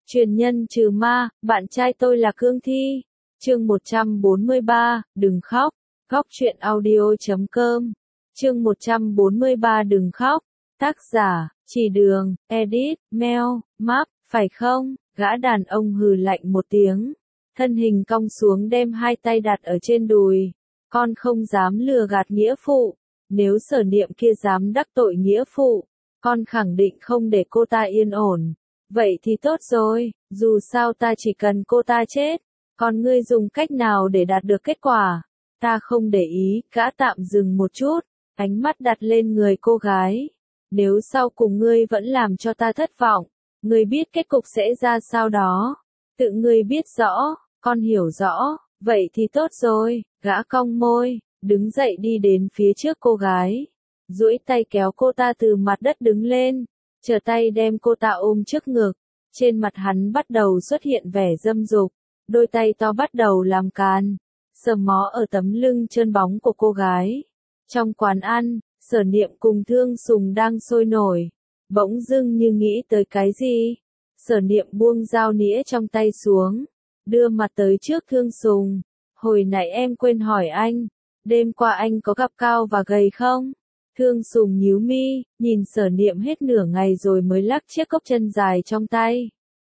Truyền nhân trừ ma, bạn trai tôi là Cương Thi. Chương 143, đừng khóc. Góc truyện audio.com. Chương 143 đừng khóc. Tác giả, Chỉ Đường, edit, Mel, Map, phải không? Gã đàn ông hừ lạnh một tiếng. Thân hình cong xuống đem hai tay đặt ở trên đùi. Con không dám lừa gạt nghĩa phụ. Nếu Sở Niệm kia dám đắc tội nghĩa phụ, con khẳng định không để cô ta yên ổn. Vậy thì tốt rồi, dù sao ta chỉ cần cô ta chết. Còn ngươi dùng cách nào để đạt được kết quả? Ta không để ý, gã tạm dừng một chút, ánh mắt đặt lên người cô gái. Nếu sau cùng ngươi vẫn làm cho ta thất vọng, ngươi biết kết cục sẽ ra sao đó. Tự ngươi biết rõ, con hiểu rõ, vậy thì tốt rồi, gã cong môi, đứng dậy đi đến phía trước cô gái. Duỗi tay kéo cô ta từ mặt đất đứng lên, trở tay đem cô ta ôm trước ngực. Trên mặt hắn bắt đầu xuất hiện vẻ dâm dục, đôi tay to bắt đầu làm càn, sờ mó ở tấm lưng trơn bóng của cô gái. Trong quán ăn, Sở Niệm cùng Thương Sùng đang sôi nổi, bỗng dưng như nghĩ tới cái gì. Sở Niệm buông dao nĩa trong tay xuống, đưa mặt tới trước Thương Sùng. Hồi nãy em quên hỏi anh, đêm qua anh có gặp cao và gầy không? Thương Sùng nhíu mi, nhìn Sở Niệm hết nửa ngày rồi mới lắc chiếc cốc chân dài trong tay.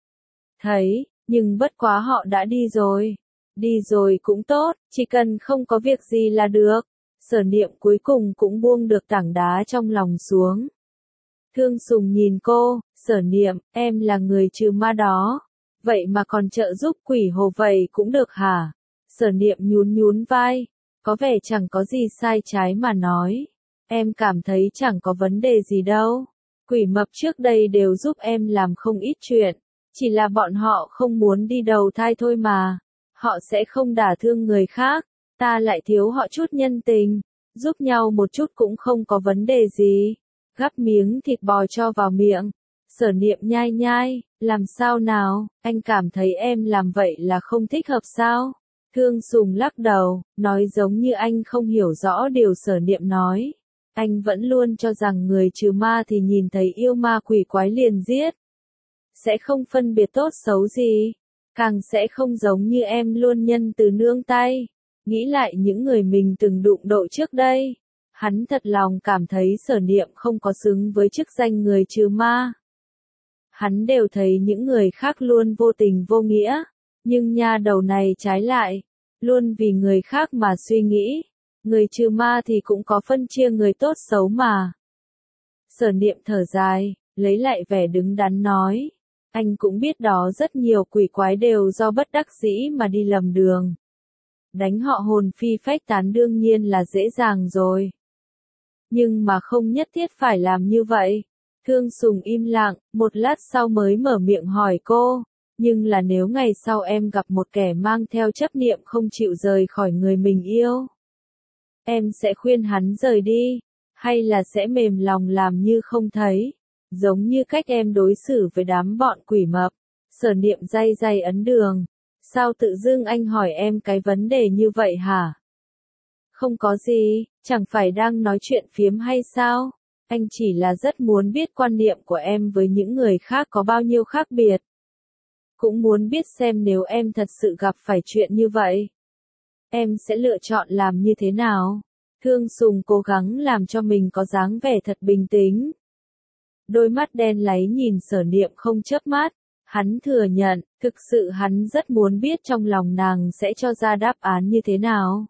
Thấy, nhưng bất quá họ đã đi rồi. Đi rồi cũng tốt, chỉ cần không có việc gì là được. Sở Niệm cuối cùng cũng buông được tảng đá trong lòng xuống. Thương Sùng nhìn cô, Sở Niệm, em là người trừ ma đó. Vậy mà còn trợ giúp quỷ hồ vậy cũng được hả? Sở Niệm nhún vai, có vẻ chẳng có gì sai trái mà nói. Em cảm thấy chẳng có vấn đề gì đâu. Quỷ mập trước đây đều giúp em làm không ít chuyện. Chỉ là bọn họ không muốn đi đầu thai thôi mà. Họ sẽ không đả thương người khác. Ta lại thiếu họ chút nhân tình. Giúp nhau một chút cũng không có vấn đề gì. Gắp miếng thịt bò cho vào miệng. Sở Niệm nhai, làm sao nào, anh cảm thấy em làm vậy là không thích hợp sao? Thương Sùng lắc đầu, nói giống như anh không hiểu rõ điều Sở Niệm nói. Anh vẫn luôn cho rằng người trừ ma thì nhìn thấy yêu ma quỷ quái liền giết. Sẽ không phân biệt tốt xấu gì. Càng sẽ không giống như em luôn nhân từ nương tay. Nghĩ lại những người mình từng đụng độ trước đây. Hắn thật lòng cảm thấy Sở Niệm không có xứng với chức danh người trừ ma. Hắn đều thấy những người khác luôn vô tình vô nghĩa. Nhưng nha đầu này trái lại. Luôn vì người khác mà suy nghĩ. Người trừ ma thì cũng có phân chia người tốt xấu mà. Sở Niệm thở dài, lấy lại vẻ đứng đắn nói. Anh cũng biết đó rất nhiều quỷ quái đều do bất đắc dĩ mà đi lầm đường. Đánh họ hồn phi phách tán đương nhiên là dễ dàng rồi. Nhưng mà không nhất thiết phải làm như vậy. Thương Sùng im lặng, một lát sau mới mở miệng hỏi cô. Nhưng là nếu ngày sau em gặp một kẻ mang theo chấp niệm không chịu rời khỏi người mình yêu. Em sẽ khuyên hắn rời đi, hay là sẽ mềm lòng làm như không thấy, giống như cách em đối xử với đám bọn quỷ mập. Sở Niệm day ấn đường. Sao tự dưng anh hỏi em cái vấn đề như vậy hả? Không có gì, chẳng phải đang nói chuyện phiếm hay sao? Anh chỉ là rất muốn biết quan niệm của em với những người khác có bao nhiêu khác biệt. Cũng muốn biết xem nếu em thật sự gặp phải chuyện như vậy, em sẽ lựa chọn làm như thế nào? Thương Sùng cố gắng làm cho mình có dáng vẻ thật bình tĩnh. Đôi mắt đen láy nhìn Sở Niệm không chớp mắt. Hắn thừa nhận, thực sự hắn rất muốn biết trong lòng nàng sẽ cho ra đáp án như thế nào.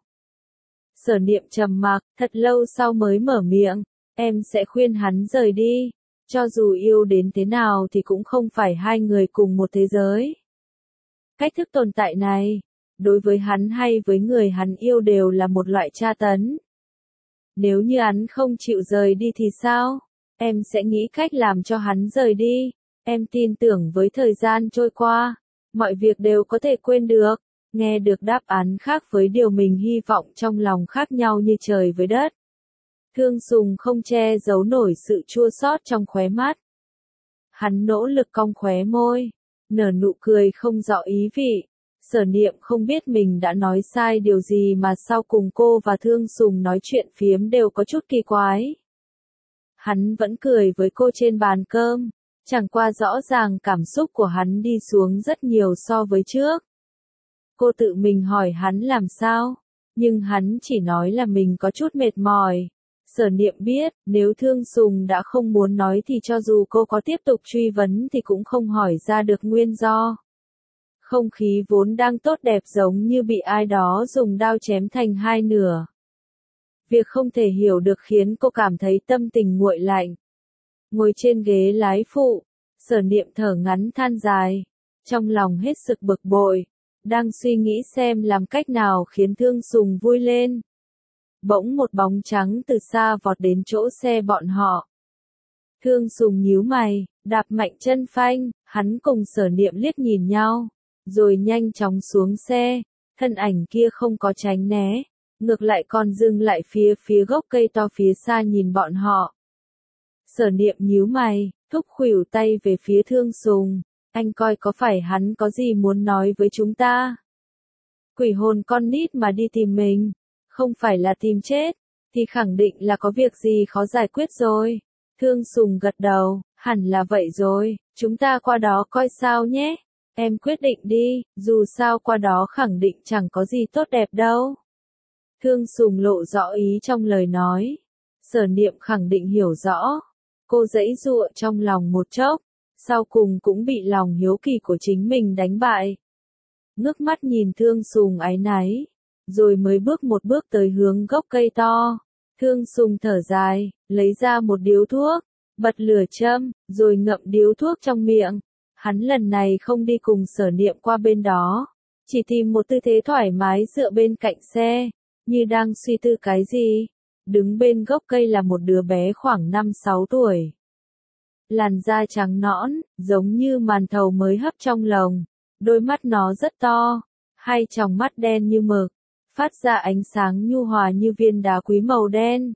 Sở Niệm trầm mặc, thật lâu sau mới mở miệng. Em sẽ khuyên hắn rời đi. Cho dù yêu đến thế nào thì cũng không phải hai người cùng một thế giới. Cách thức tồn tại này, đối với hắn hay với người hắn yêu đều là một loại tra tấn. Nếu như hắn không chịu rời đi thì sao? Em sẽ nghĩ cách làm cho hắn rời đi. Em tin tưởng với thời gian trôi qua, mọi việc đều có thể quên được. Nghe được đáp án khác với điều mình hy vọng trong lòng khác nhau như trời với đất. Thương Sùng không che giấu nổi sự chua xót trong khóe mắt. Hắn nỗ lực cong khóe môi, nở nụ cười không rõ ý vị. Sở Niệm không biết mình đã nói sai điều gì mà sau cùng cô và Thương Sùng nói chuyện phiếm đều có chút kỳ quái. Hắn vẫn cười với cô trên bàn cơm, Chẳng qua rõ ràng cảm xúc của hắn đi xuống rất nhiều so với trước. Cô tự mình hỏi hắn làm sao, nhưng hắn chỉ nói là mình có chút mệt mỏi. Sở Niệm biết, nếu Thương Sùng đã không muốn nói thì cho dù cô có tiếp tục truy vấn thì cũng không hỏi ra được nguyên do. Không khí vốn đang tốt đẹp giống như bị ai đó dùng đao chém thành hai nửa. Việc không thể hiểu được khiến cô cảm thấy tâm tình nguội lạnh. Ngồi trên ghế lái phụ, Sở Niệm thở ngắn than dài, trong lòng hết sức bực bội, đang suy nghĩ xem làm cách nào khiến Thương Sùng vui lên. Bỗng một bóng trắng từ xa vọt đến chỗ xe bọn họ. Thương Sùng nhíu mày, đạp mạnh chân phanh, hắn cùng Sở Niệm liếc nhìn nhau, rồi nhanh chóng xuống xe, thân ảnh kia không có tránh né, ngược lại còn dừng lại phía gốc cây to phía xa nhìn bọn họ. Sở Niệm nhíu mày, thúc khuỷu tay về phía Thương Sùng, anh coi có phải hắn có gì muốn nói với chúng ta? Quỷ hồn con nít mà đi tìm mình, không phải là tìm chết, thì khẳng định là có việc gì khó giải quyết rồi. Thương Sùng gật đầu, hẳn là vậy rồi, chúng ta qua đó coi sao nhé. Em quyết định đi, dù sao qua đó khẳng định chẳng có gì tốt đẹp đâu. Thương Sùng lộ rõ ý trong lời nói. Sở Niệm khẳng định hiểu rõ. Cô giãy giụa trong lòng một chốc, sau cùng cũng bị lòng hiếu kỳ của chính mình đánh bại. Ngước mắt nhìn Thương Sùng áy náy, rồi mới bước một bước tới hướng gốc cây to. Thương Sùng thở dài, lấy ra một điếu thuốc, bật lửa châm, rồi ngậm điếu thuốc trong miệng. Hắn lần này không đi cùng Sở Niệm qua bên đó, chỉ tìm một tư thế thoải mái dựa bên cạnh xe, như đang suy tư cái gì. Đứng bên gốc cây là một đứa bé khoảng 5-6 tuổi. Làn da trắng nõn, giống như màn thầu mới hấp trong lồng. Đôi mắt nó rất to, hai tròng mắt đen như mực, phát ra ánh sáng nhu hòa như viên đá quý màu đen.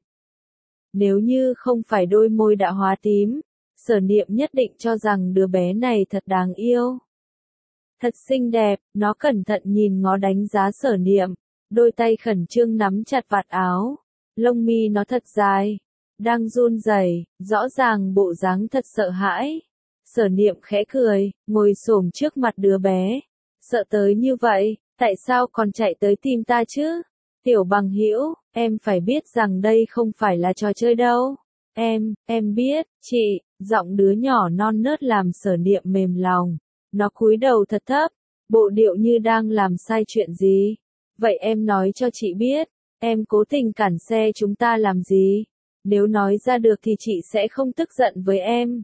Nếu như không phải đôi môi đã hóa tím, Sở Niệm nhất định cho rằng đứa bé này thật đáng yêu. Thật xinh đẹp, nó cẩn thận nhìn ngó đánh giá Sở Niệm, đôi tay khẩn trương nắm chặt vạt áo, lông mi nó thật dài, đang run rẩy, rõ ràng bộ dáng thật sợ hãi. Sở Niệm khẽ cười, ngồi xổm trước mặt đứa bé. Sợ tới như vậy, tại sao còn chạy tới tìm ta chứ? Tiểu bằng hữu, em phải biết rằng đây không phải là trò chơi đâu. Em biết, chị, giọng đứa nhỏ non nớt làm Sở Niệm mềm lòng. Nó cúi đầu thật thấp, bộ điệu như đang làm sai chuyện gì. Vậy em nói cho chị biết, em cố tình cản xe chúng ta làm gì? Nếu nói ra được thì chị sẽ không tức giận với em.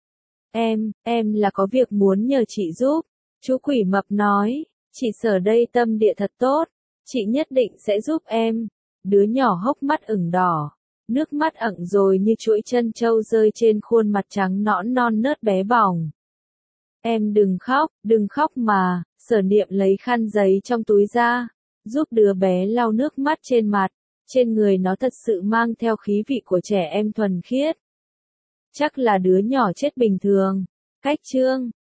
Em là có việc muốn nhờ chị giúp. Chú quỷ mập nói, chị Sở đây tâm địa thật tốt, chị nhất định sẽ giúp em. Đứa nhỏ hốc mắt ửng đỏ, nước mắt ẩn rồi như chuỗi chân trâu rơi trên khuôn mặt trắng nõn non nớt bé bỏng. Em đừng khóc mà. Sở Niệm lấy khăn giấy trong túi ra, giúp đứa bé lau nước mắt trên mặt. Trên người nó thật sự mang theo khí vị của trẻ em thuần khiết. Chắc là đứa nhỏ chết bình thường. Cách chương